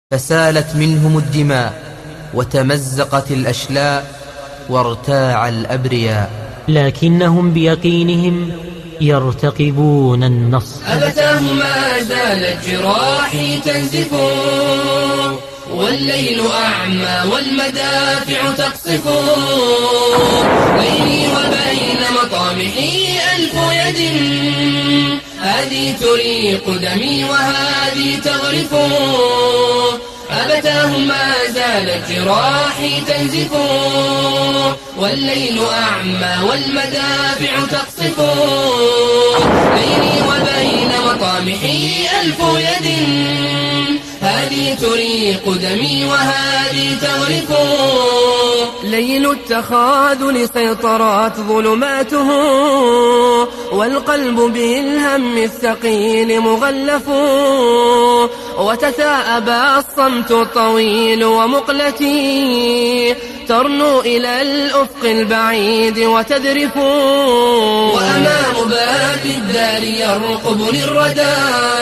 فسالت منهم الدماء وتمزقت الأشلاء وارتاع الأبرياء، لكنهم بيقينهم يرتقبون النصر. أبتاه ما زالت جراحي تنزف، والليل أعمى والمدافع تقصف، بيني وبين مطامحي ألف يد، هذه تريق دمي وهذه تغرف. أبتاه ما زالت جراحي تنزف، والليل أعمى والمدافع تقصف، بيني وبين مطامحي ألف يد، هذه تريق دمي وهذه تغرف. ليل التخاذل سيطرت ظلماته، والقلب بالهم الثقيل مغلف، وتثاءب الصمت الطويل ومقلتي ترنو إلى الأفق البعيد وتذرف. وأمام باب الدار يرقبني الردى،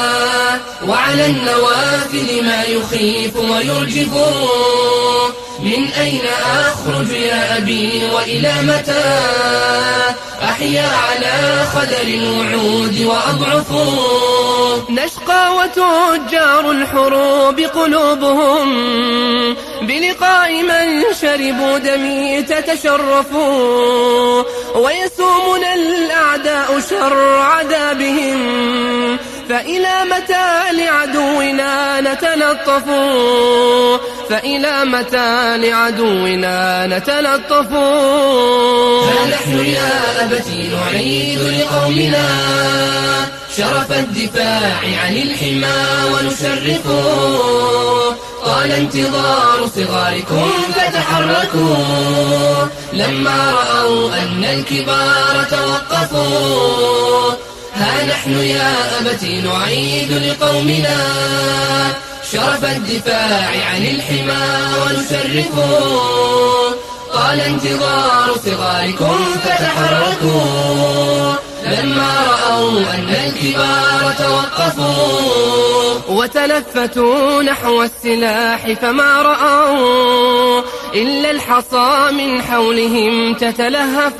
وعلى النوافذ ما يخيف ويرجف. من أين أخرج يا أبي وإلى متى؟ أحيا على خدر الوعود وأضعف. نشقى وتجار الحروب قلوبهم، بلقاء من شربوا دمي تتشرفوا، ويسومنا الأعداء شر عذابهم، فإلى متى لعدونا نتلطف؟ فإلى متى لعدونا نتلطف؟ ها نحن يا أبتي نعيد لقومنا شرف الدفاع عن الحمى ونشرف. طال انتظار صغاركم فتحركوا، لما رأوا أن الكبار توقفوا. ها نحن يا أبتي نعيد لقومنا شرف الدفاع عن الحمى ونشرف. طال انتظار صغاركم فتحركوا، لما رأوا أن الكبار توقفوا. وتلفتوا نحو السلاح فما رأوا إلا الحصى من حولهم تتلهف،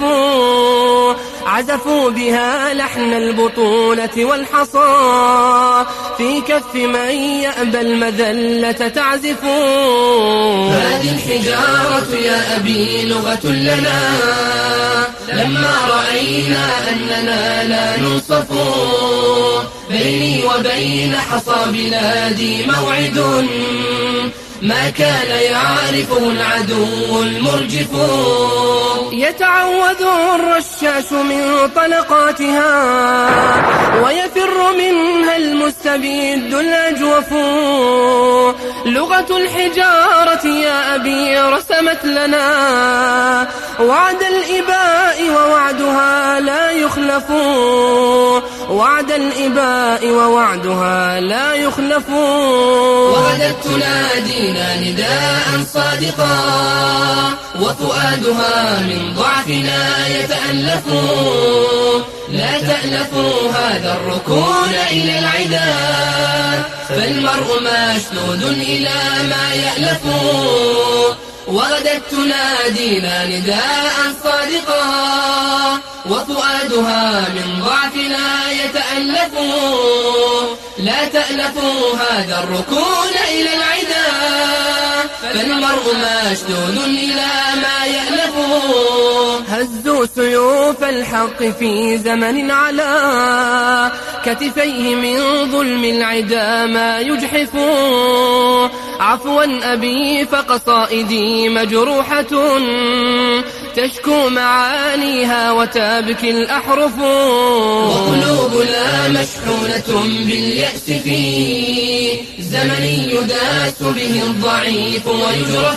عزفوا بها لحن البطولة والحصى، في كف من يأبى المذلة تعزف. هذه الحجارة يا أبي لغة لنا، لما رأينا أننا لا ننصف. بيني وبين حصى بلادي موعد، ما كان يعرفه العدو المرجف. يتعوذ الرشاش من طلقاتها، ويفر منها المستبد الأجوف. لغة الحجارة يا أبي رسمت لنا وعد الإباء ووعدها لا يخلف. وعد الإباء ووعدها لا يخلف. وغدت تنادينا نداء صادقا، وفؤادها من ضعفنا يتألف. لا تألفوا هذا الركون إلى العدا، فالمرء مشدود إلى ما يألف. وغدت تنادينا نداء صادقا، وفؤادها من ضعفنا يتألف. لا تألفوا هذا الركون إلى العدا، فالمرء مشدود إلى ما يألف. هزوا سيوف الحق في زمن على كتفيه من ظلم العدا ما يجحف. عفوا أبي فقصائدي مجروحة، تشكو معانيها وتبكي الأحرف. وقلوبنا مشحونة باليأس في زمن يداس به الضعيف ويجرف.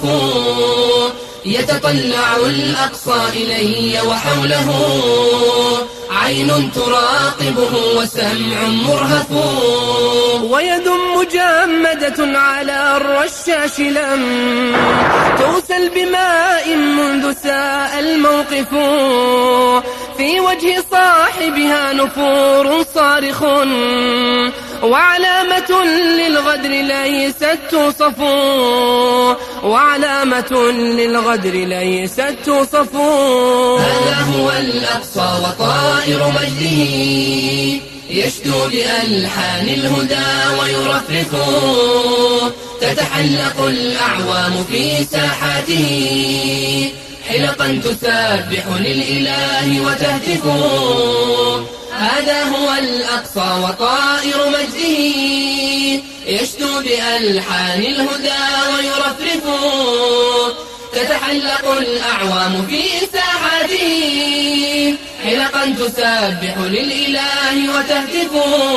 يتطلع الأقصى إلي وحوله عين تراقبه وسمع مرهف. ويد مجمدة على الرشاش لم توسل بماء منذ ساء الموقف. في وجه صاحبها نفور صارخ، وعلامة للغدر ليست توصف، وعلامة للغدر ليست توصف. هذا هو الأقصى وطائر مجده يشدو بألحان الهدى ويرفرف، تتحلق الأعوام في ساحاته حلقا تسبح للإله وتهتف. هذا هو الأقصى وطائر مجده يشدو بألحان الهدى ويرفرف، تتحلق الأعوام في ساحاته حلقا تسبح للإله وتهتف.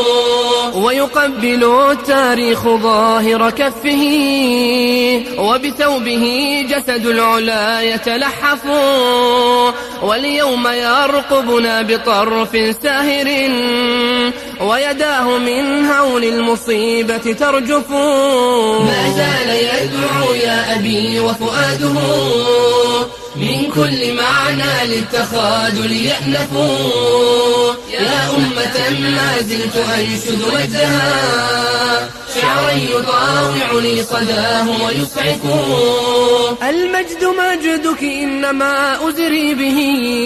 ويقبل التاريخ ظاهر كفه وبثوبه جسد العلا يتلحف، واليوم يرقبنا بطرف ساهر ويداه من هول المصيبة ترجف. ما زال يدعو يا أبي وفؤاده من كل معنى للتخاذل يأنفوا. يا أمة ما زلت أنشد مجدها شعرا يطاوعني صداه ويسعف. المجد مجدك إنما أزري به،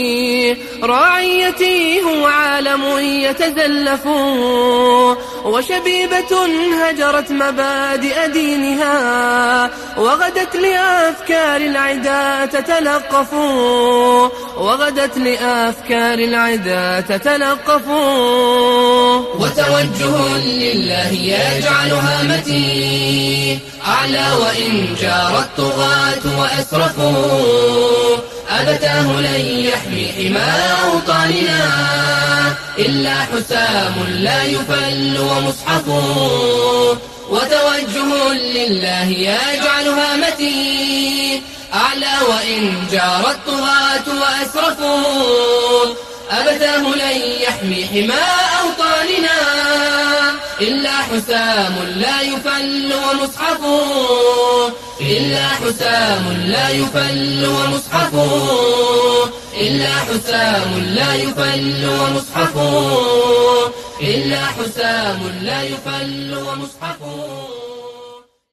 راعيتي هو عالم يتزلف، وشبيبة هجرت مبادئ دينها وغدت لأفكار العدا تتلقف، وغدت لأفكار العدا تتلقف. وتوجه لله يجعل هامتي أعلى وإن جار الطغاة وأسرفوا. أبتاه لن يحمي حمى أوطاننا إلا حسام لا يفل ومصحف. وتوجه لله يجعل هامتي أعلى وإن جار الطغاة وأسرفوا. أبتاه لن يحمي حمى أوطاننا إلا حسام لا يفل ومصحف. إلا حسام لا يفل ومصحف. إلا حسام لا يفل ومصحف. إلا حسام لا يفل ومصحف.